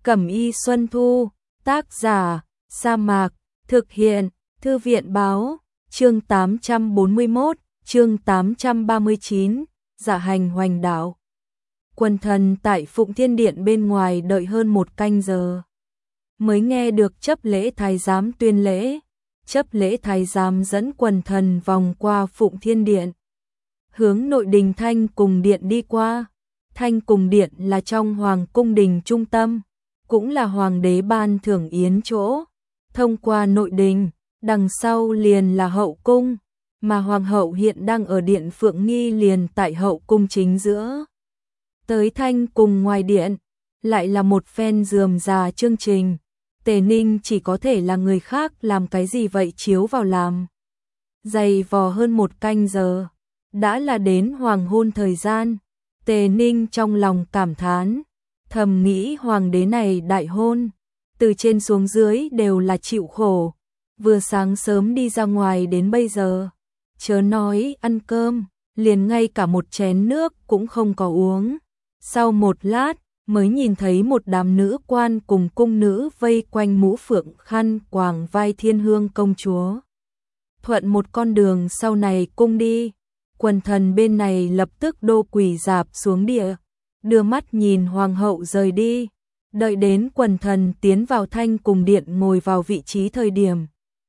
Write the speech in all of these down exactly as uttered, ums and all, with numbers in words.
Cẩm y Xuân Thu, tác giả, Sa Mạc, thực hiện, Thư viện báo, chương tám trăm bốn mươi mốt, chương tám trăm ba mươi chín, dạ hành hoành đạo. Quần thần tại Phụng Thiên Điện bên ngoài đợi hơn một canh giờ. Mới nghe được chấp lễ thái giám tuyên lễ. Chấp lễ thái giám dẫn quần thần vòng qua Phụng Thiên Điện. Hướng nội đình Thanh Cùng Điện đi qua. Thanh Cùng Điện là trong Hoàng Cung đình trung tâm, cũng là Hoàng đế ban thưởng yến chỗ. Thông qua nội đình, đằng sau liền là hậu cung, mà Hoàng hậu hiện đang ở Điện Phượng Nghi liền tại hậu cung chính giữa. Tới Thanh Cùng ngoài điện, lại là một phen rườm rà chương trình. Tề Ninh chỉ có thể là người khác làm cái gì vậy chiếu vào làm. Dày vò hơn một canh giờ, đã là đến hoàng hôn thời gian. Tề Ninh trong lòng cảm thán, thầm nghĩ hoàng đế này đại hôn, từ trên xuống dưới đều là chịu khổ. Vừa sáng sớm đi ra ngoài đến bây giờ, chớ nói ăn cơm, liền ngay cả một chén nước cũng không có uống. Sau một lát, mới nhìn thấy một đám nữ quan cùng cung nữ vây quanh mũ phượng khăn quàng vai Thiên Hương công chúa. Thuận một con đường sau này cung đi, quần thần bên này lập tức đô quỳ rạp xuống địa, đưa mắt nhìn hoàng hậu rời đi. Đợi đến quần thần tiến vào Thanh Cùng Điện ngồi vào vị trí thời điểm,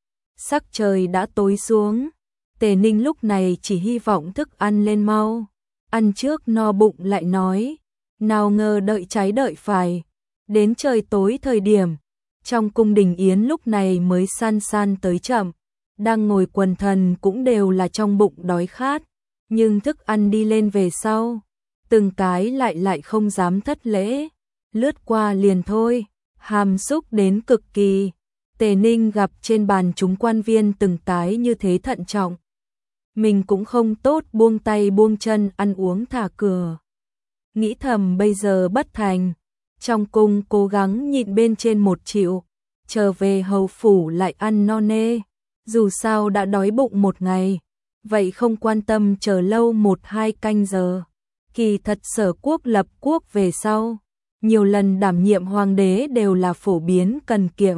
sắc trời đã tối xuống. Tề Ninh lúc này chỉ hy vọng thức ăn lên mau, ăn trước no bụng lại nói. Nào ngờ đợi trái đợi phải, đến trời tối thời điểm, trong cung đình yến lúc này mới san san tới chậm. Đang ngồi quần thần cũng đều là trong bụng đói khát, nhưng thức ăn đi lên về sau, từng cái lại lại không dám thất lễ, lướt qua liền thôi, hàm xúc đến cực kỳ. Tề Ninh gặp trên bàn chúng quan viên từng cái như thế thận trọng, mình cũng không tốt buông tay buông chân ăn uống thả cửa. Nghĩ thầm bây giờ bất thành, trong cung cố gắng nhịn bên trên một chịu, trở về hầu phủ lại ăn no nê, dù sao đã đói bụng một ngày, vậy không quan tâm chờ lâu một hai canh giờ. Kỳ thật Sở Quốc lập quốc về sau, nhiều lần đảm nhiệm hoàng đế đều là phổ biến cần kiệm.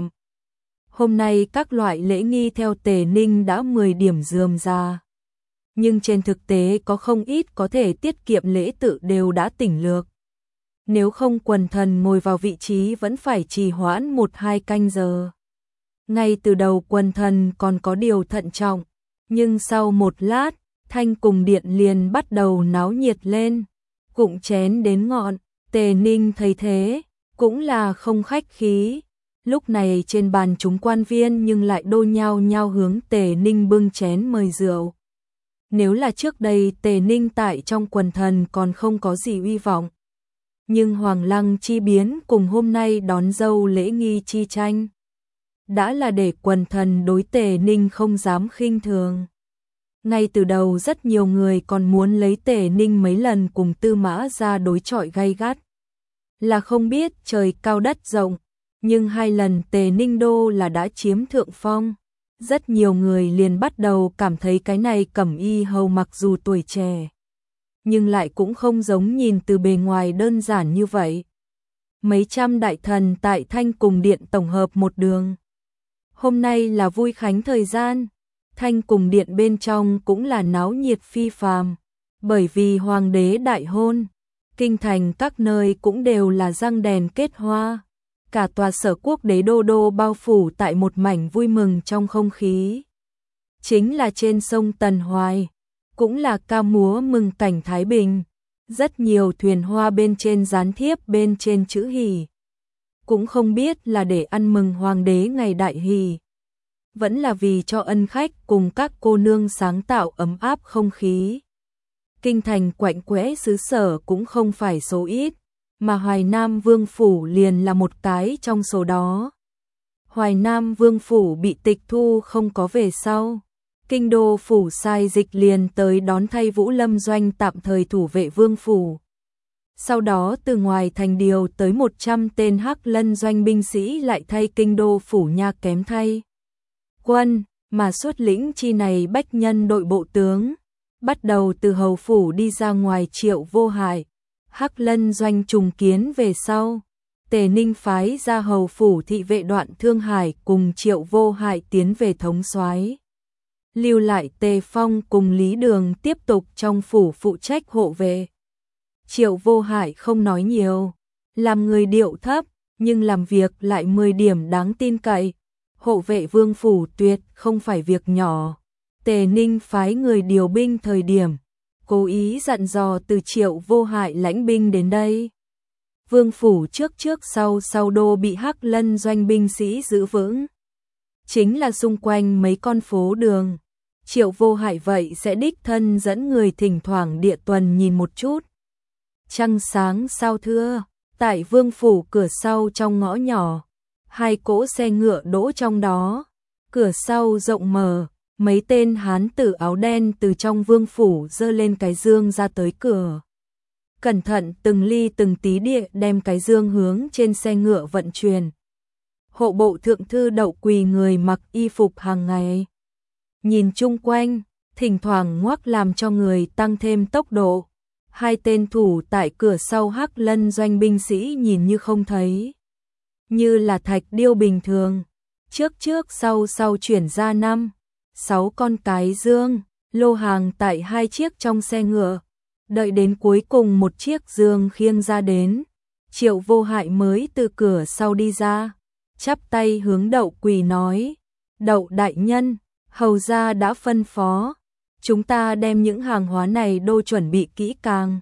Hôm nay các loại lễ nghi theo Tề Ninh đã mười điểm rườm rà. Nhưng trên thực tế có không ít có thể tiết kiệm lễ tự đều đã tỉnh lược. Nếu không quần thần ngồi vào vị trí vẫn phải trì hoãn một hai canh giờ. Ngay từ đầu quần thần còn có điều thận trọng, nhưng sau một lát, Thanh Cùng Điện liền bắt đầu náo nhiệt lên. Cụng chén đến ngọn, Tề Ninh thấy thế, cũng là không khách khí. Lúc này trên bàn chúng quan viên nhưng lại đô nhao nhao hướng Tề Ninh bưng chén mời rượu. Nếu là trước đây Tề Ninh tại trong quần thần còn không có gì uy vọng, nhưng Hoàng Lăng chi biến cùng hôm nay đón dâu lễ nghi chi tranh, đã là để quần thần đối Tề Ninh không dám khinh thường. Ngay từ đầu rất nhiều người còn muốn lấy Tề Ninh mấy lần cùng Tư Mã ra đối chọi gay gắt. Là không biết trời cao đất rộng, nhưng hai lần Tề Ninh đô là đã chiếm thượng phong. Rất nhiều người liền bắt đầu cảm thấy cái này Cẩm y hầu mặc dù tuổi trẻ, nhưng lại cũng không giống nhìn từ bề ngoài đơn giản như vậy. Mấy trăm đại thần tại Thanh Cùng Điện tổng hợp một đường. Hôm nay là vui khánh thời gian, Thanh Cùng Điện bên trong cũng là náo nhiệt phi phàm, bởi vì hoàng đế đại hôn, kinh thành các nơi cũng đều là răng đèn kết hoa. Cả tòa Sở Quốc đế đô đô bao phủ tại một mảnh vui mừng trong không khí. Chính là trên sông Tần Hoài, cũng là ca múa mừng cảnh Thái Bình. Rất nhiều thuyền hoa bên trên dán thiếp bên trên chữ hỷ. Cũng không biết là để ăn mừng hoàng đế ngày đại hỷ, vẫn là vì cho ân khách cùng các cô nương sáng tạo ấm áp không khí. Kinh thành quạnh quẽ xứ sở cũng không phải số ít, mà Hoài Nam Vương Phủ liền là một cái trong số đó. Hoài Nam Vương Phủ bị tịch thu không có về sau, Kinh Đô Phủ sai dịch liền tới đón thay Vũ Lâm Doanh tạm thời thủ vệ Vương Phủ. Sau đó từ ngoài thành điều tới một trăm tên Hắc Lân Doanh binh sĩ lại thay Kinh Đô Phủ nha kém thay quân, mà xuất lĩnh chi này bách nhân đội bộ tướng, bắt đầu từ hầu phủ đi ra ngoài Triệu Vô Hải. Hắc Lân Doanh trùng kiến về sau, Tề Ninh phái ra hầu phủ thị vệ Đoạn Thương Hải cùng Triệu Vô Hại tiến về thống soái, lưu lại Tề Phong cùng Lý Đường tiếp tục trong phủ phụ trách hộ vệ. Triệu Vô Hại không nói nhiều, làm người điệu thấp, nhưng làm việc lại mười điểm đáng tin cậy. Hộ vệ vương phủ tuyệt không phải việc nhỏ. Tề Ninh phái người điều binh thời điểm, cố ý dặn dò từ Triệu Vô Hại lãnh binh đến đây. Vương phủ trước trước sau sau đô bị Hắc Lân doanh binh sĩ giữ vững. Chính là xung quanh mấy con phố đường. Triệu Vô Hại vậy sẽ đích thân dẫn người thỉnh thoảng địa tuần nhìn một chút. Trăng sáng sao thưa, tại vương phủ cửa sau trong ngõ nhỏ, hai cỗ xe ngựa đỗ trong đó, cửa sau rộng mở, mấy tên hán tử áo đen từ trong vương phủ giơ lên cái dương ra tới cửa. Cẩn thận từng ly từng tí địa đem cái dương hướng trên xe ngựa vận chuyển. Hộ bộ thượng thư Đậu Quỳ người mặc y phục hàng ngày. Nhìn chung quanh, thỉnh thoảng ngoắc làm cho người tăng thêm tốc độ. Hai tên thủ tại cửa sau Hắc Lân doanh binh sĩ nhìn như không thấy. Như là thạch điêu bình thường. Trước trước sau sau chuyển ra năm, sáu con cái dương, lô hàng tại hai chiếc trong xe ngựa. Đợi đến cuối cùng một chiếc dương khiêng ra đến, Triệu Vô Hại mới từ cửa sau đi ra, chắp tay hướng Đậu Quỳ nói, Đậu đại nhân, hầu gia đã phân phó, chúng ta đem những hàng hóa này đô chuẩn bị kỹ càng.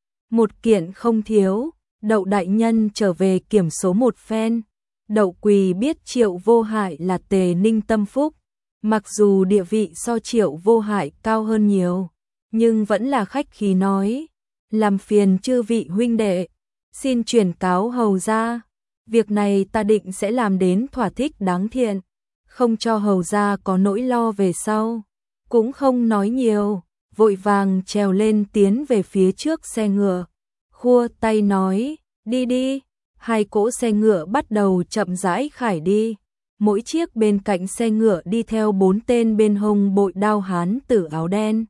Một kiện không thiếu, Đậu đại nhân trở về kiểm số một phen. Đậu Quỳ biết Triệu Vô Hại là Tề Ninh tâm phúc, mặc dù địa vị so Triệu Vô Hại cao hơn nhiều, nhưng vẫn là khách khí nói, làm phiền chư vị huynh đệ, xin truyền cáo hầu gia, việc này ta định sẽ làm đến thỏa thích đáng thiện, không cho hầu gia có nỗi lo về sau. Cũng không nói nhiều, vội vàng trèo lên tiến về phía trước xe ngựa, khua tay nói, đi đi. Hai cỗ xe ngựa bắt đầu chậm rãi khải đi, mỗi chiếc bên cạnh xe ngựa đi theo bốn tên bên hông bội đao hán tử áo đen.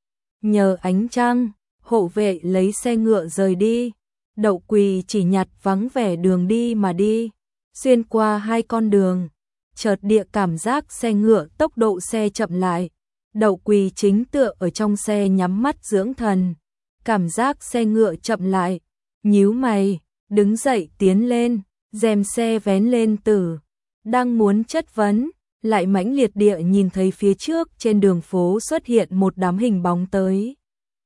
Nhờ ánh trăng, hộ vệ lấy xe ngựa rời đi, Đậu Quỳ chỉ nhặt vắng vẻ đường đi mà đi, xuyên qua hai con đường, chợt địa cảm giác xe ngựa tốc độ xe chậm lại, Đậu Quỳ chính tựa ở trong xe nhắm mắt dưỡng thần, cảm giác xe ngựa chậm lại, nhíu mày, đứng dậy tiến lên, rèm xe vén lên từ, đang muốn chất vấn, lại mãnh liệt địa nhìn thấy phía trước trên đường phố xuất hiện một đám hình bóng tới.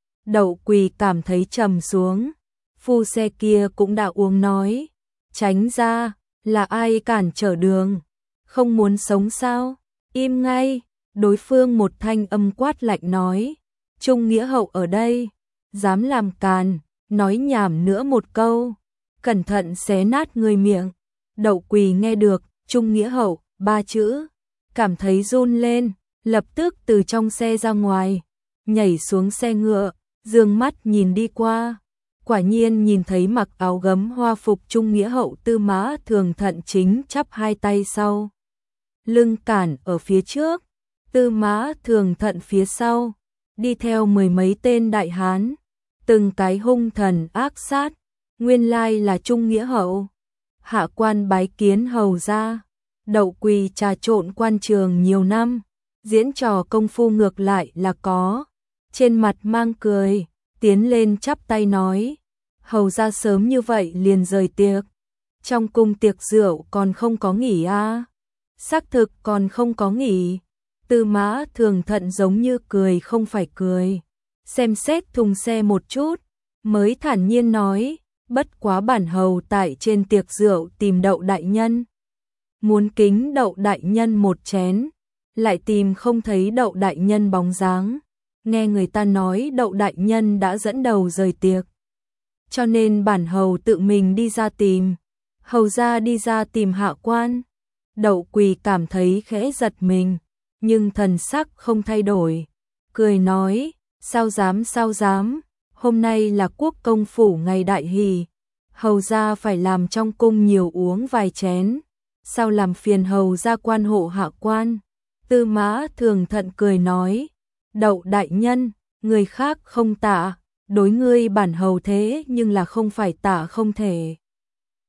Đậu Quỳ cảm thấy trầm xuống, phu xe kia cũng đã uống nói, tránh ra, là ai cản trở đường, không muốn sống sao, im ngay, đối phương một thanh âm quát lạnh nói, Trung Nghĩa Hậu ở đây, dám làm càn, nói nhảm nữa một câu, cẩn thận xé nát người miệng. Đậu Quỳ nghe được Trung Nghĩa Hậu ba chữ, cảm thấy run lên, lập tức từ trong xe ra ngoài, nhảy xuống xe ngựa, dương mắt nhìn đi qua, quả nhiên nhìn thấy mặc áo gấm hoa phục Trung Nghĩa Hậu Tư Mã Thường Thận chính chắp hai tay sau lưng cản ở phía trước, Tư Mã Thường Thận phía sau, đi theo mười mấy tên đại hán, từng cái hung thần ác sát, nguyên lai là Trung Nghĩa Hậu. Hạ quan bái kiến hầu gia. Đậu Quỳ trà trộn quan trường nhiều năm, diễn trò công phu ngược lại là có, trên mặt mang cười, tiến lên chắp tay nói, hầu gia sớm như vậy liền rời tiệc, trong cung tiệc rượu còn không có nghỉ à? Xác thực còn không có nghỉ. Tư Mã Thường Thận giống như cười không phải cười, xem xét thùng xe một chút, mới thản nhiên nói, bất quá bản hầu tại trên tiệc rượu tìm Đậu đại nhân, muốn kính Đậu đại nhân một chén, lại tìm không thấy Đậu đại nhân bóng dáng, nghe người ta nói Đậu đại nhân đã dẫn đầu rời tiệc, cho nên bản hầu tự mình đi ra tìm. Hầu gia đi ra tìm hạ quan. Đậu Quỳ cảm thấy khẽ giật mình, nhưng thần sắc không thay đổi, cười nói, sao dám sao dám, hôm nay là quốc công phủ ngày đại hỷ, hầu gia phải làm trong cung nhiều uống vài chén, sao làm phiền hầu gia quan hộ hạ quan. Tư Mã Thường Thận cười nói, Đậu đại nhân, người khác không tạ, đối ngươi bản hầu thế nhưng là không phải tạ không thể.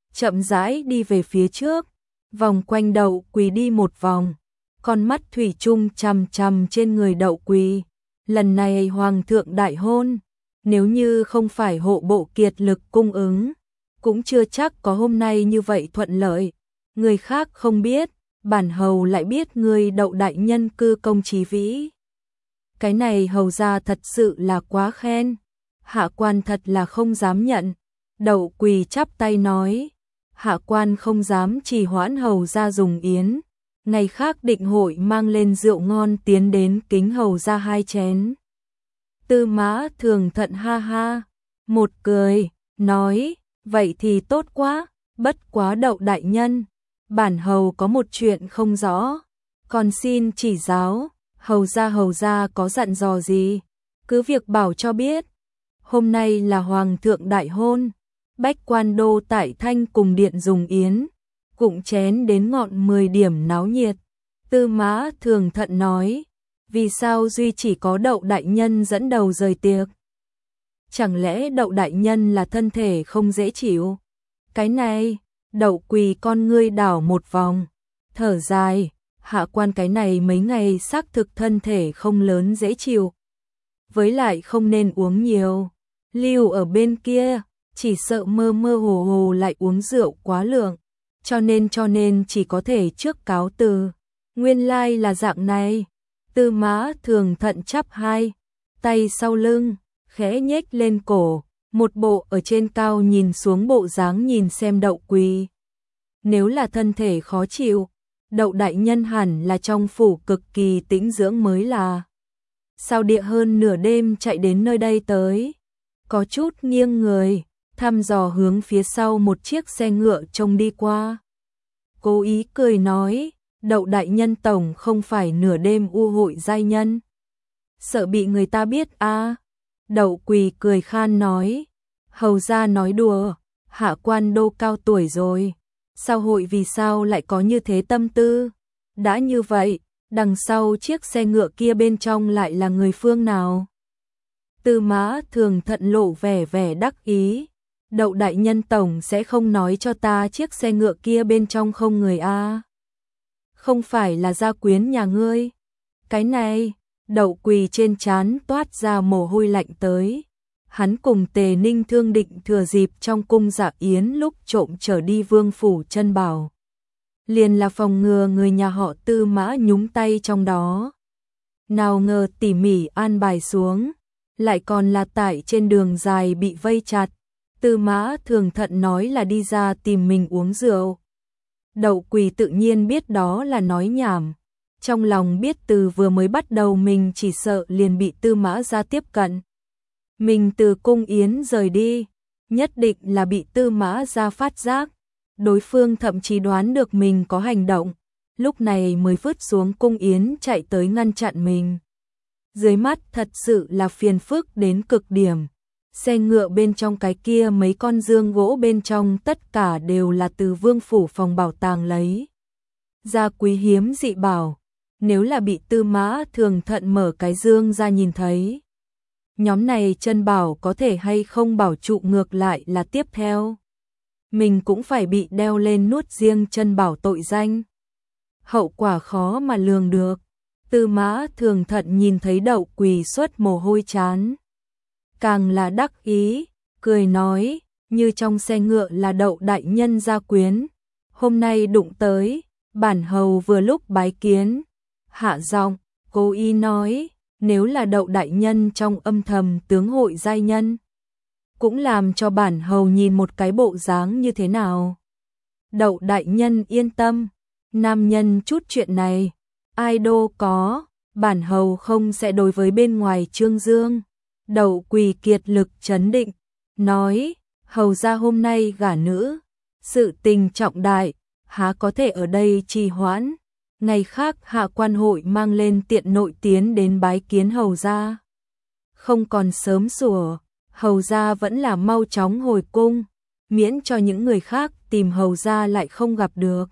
chậm rãi đi về phía trước, vòng quanh Đậu Quỳ đi một vòng, con mắt thủy chung chằm chằm trên người Đậu Quỳ. Lần này hoàng thượng đại hôn, nếu như không phải hộ bộ kiệt lực cung ứng, cũng chưa chắc có hôm nay như vậy thuận lợi. Người khác không biết, bản hầu lại biết người Đậu đại nhân cư công trí vĩ. Cái này hầu ra thật sự là quá khen, hạ quan thật là không dám nhận. Đậu Quỳ chắp tay nói, hạ quan không dám trì hoãn hầu ra dùng yến, ngày khác định hội mang lên rượu ngon tiến đến kính hầu ra hai chén. Tư Mã Thường Thận ha ha, một cười, nói, vậy thì tốt quá, bất quá Đậu đại nhân, bản hầu có một chuyện không rõ, còn xin chỉ giáo, hầu ra hầu ra có dặn dò gì, cứ việc bảo cho biết. Hôm nay là hoàng thượng đại hôn, bách quan đô tại Thanh cùng điện dùng yến, cũng chén đến ngọn mười điểm náo nhiệt. Tư Mã Thường Thận nói, vì sao duy chỉ có Đậu đại nhân dẫn đầu rời tiệc? Chẳng lẽ Đậu đại nhân là thân thể không dễ chịu? Cái này, Đậu Quỳ con ngươi đảo một vòng, thở dài, hạ quan cái này mấy ngày xác thực thân thể không lớn dễ chịu. Với lại không nên uống nhiều, Lưu ở bên kia, chỉ sợ mơ mơ hồ hồ lại uống rượu quá lượng, cho nên cho nên chỉ có thể trước cáo từ. Nguyên lai là dạng này. Tư Mã Thường Thận chắp hai tay sau lưng, khẽ nhếch lên cổ, một bộ ở trên cao nhìn xuống bộ dáng nhìn xem Đậu Quỳ. Nếu là thân thể khó chịu, Đậu đại nhân hẳn là trong phủ cực kỳ tĩnh dưỡng mới là. Sao địa hơn nửa đêm chạy đến nơi đây tới? Có chút nghiêng người, thăm dò hướng phía sau một chiếc xe ngựa trông đi qua. Cố ý cười nói, Đậu đại nhân tổng không phải nửa đêm u hội giai nhân. Sợ bị người ta biết à? Đậu Quỳ cười khan nói, hầu ra nói đùa, hạ quan đô cao tuổi rồi, sao hội vì sao lại có như thế tâm tư? Đã như vậy, đằng sau chiếc xe ngựa kia bên trong lại là người phương nào? Tư Mã Thường Thận lộ vẻ vẻ đắc ý, Đậu đại nhân tổng sẽ không nói cho ta chiếc xe ngựa kia bên trong không người a? À? Không phải là gia quyến nhà ngươi? Cái này, Đậu Quỳ trên trán toát ra mồ hôi lạnh tới. Hắn cùng Tề Ninh thương định thừa dịp trong cung dạ yến lúc trộm trở đi vương phủ chân bảo. Liền là phòng ngừa người nhà họ Tư Mã nhúng tay trong đó. Nào ngờ tỉ mỉ an bài xuống, lại còn là tại trên đường dài bị vây chặt. Tư Mã Thường Thận nói là đi ra tìm mình uống rượu. Đậu Quỳ tự nhiên biết đó là nói nhảm. Trong lòng biết từ vừa mới bắt đầu mình chỉ sợ liền bị Tư Mã ra tiếp cận. Mình từ cung yến rời đi, nhất định là bị Tư Mã ra phát giác. Đối phương thậm chí đoán được mình có hành động, lúc này mới vứt xuống cung yến chạy tới ngăn chặn mình. Dưới mắt thật sự là phiền phức đến cực điểm. Xe ngựa bên trong cái kia mấy con dương gỗ bên trong tất cả đều là từ vương phủ phòng bảo tàng lấy ra quý hiếm dị bảo. Nếu là bị Tư Mã Thường Thận mở cái dương ra nhìn thấy, nhóm này chân bảo có thể hay không bảo trụ ngược lại là tiếp theo. Mình cũng phải bị đeo lên nuốt riêng chân bảo tội danh. Hậu quả khó mà lường được. Tư Mã Thường Thận nhìn thấy Đậu Quỳ xuất mồ hôi chán, càng là đắc ý, cười nói, như trong xe ngựa là Đậu đại nhân gia quyến, hôm nay đụng tới, bản hầu vừa lúc bái kiến. Hạ giọng, cố ý nói, nếu là Đậu đại nhân trong âm thầm tướng hội giai nhân, cũng làm cho bản hầu nhìn một cái bộ dáng như thế nào. Đậu đại nhân yên tâm, nam nhân chút chuyện này, ai đô có, bản hầu không sẽ đối với bên ngoài trương dương. Đậu Quỳ kiệt lực trấn định, nói, hầu ra hôm nay gả nữ, sự tình trọng đại, há có thể ở đây trì hoãn. Ngày khác hạ quan hội mang lên tiện nội tiến đến bái kiến hầu ra. Không còn sớm sủa, hầu ra vẫn là mau chóng hồi cung, miễn cho những người khác tìm hầu ra lại không gặp được.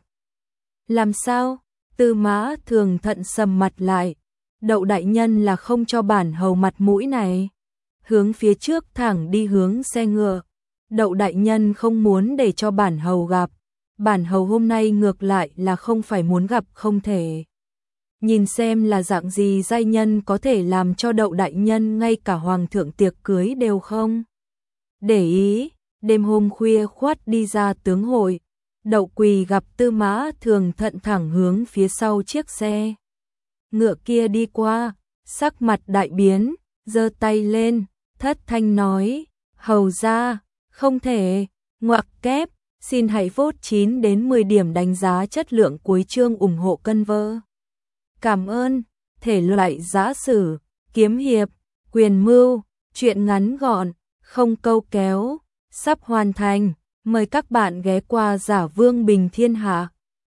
Làm sao? Tư Mã Thường Thận sầm mặt lại, Đậu đại nhân là không cho bản hầu mặt mũi này. Hướng phía trước thẳng đi hướng xe ngựa, Đậu đại nhân không muốn để cho bản hầu gặp, bản hầu hôm nay ngược lại là không phải muốn gặp không thể. Nhìn xem là dạng gì giai nhân có thể làm cho đậu đại nhân ngay cả hoàng thượng tiệc cưới đều không để ý. Đêm hôm khuya khoắt đi ra tướng hội, Đậu Quỳ gặp Tư Mã Thường thận thẳng hướng phía sau chiếc xe ngựa kia đi qua, sắc mặt đại biến, giơ tay lên, thất thanh nói: "Hầu gia, không thể." Ngoặc kép, xin hãy vote chín đến mười điểm đánh giá chất lượng cuối chương ủng hộ cân vơ. Cảm ơn. Thể loại giã sử, kiếm hiệp, quyền mưu, truyện ngắn gọn, không câu kéo, sắp hoàn thành. Mời các bạn ghé qua Giả Vương Bình Thiên Hạ.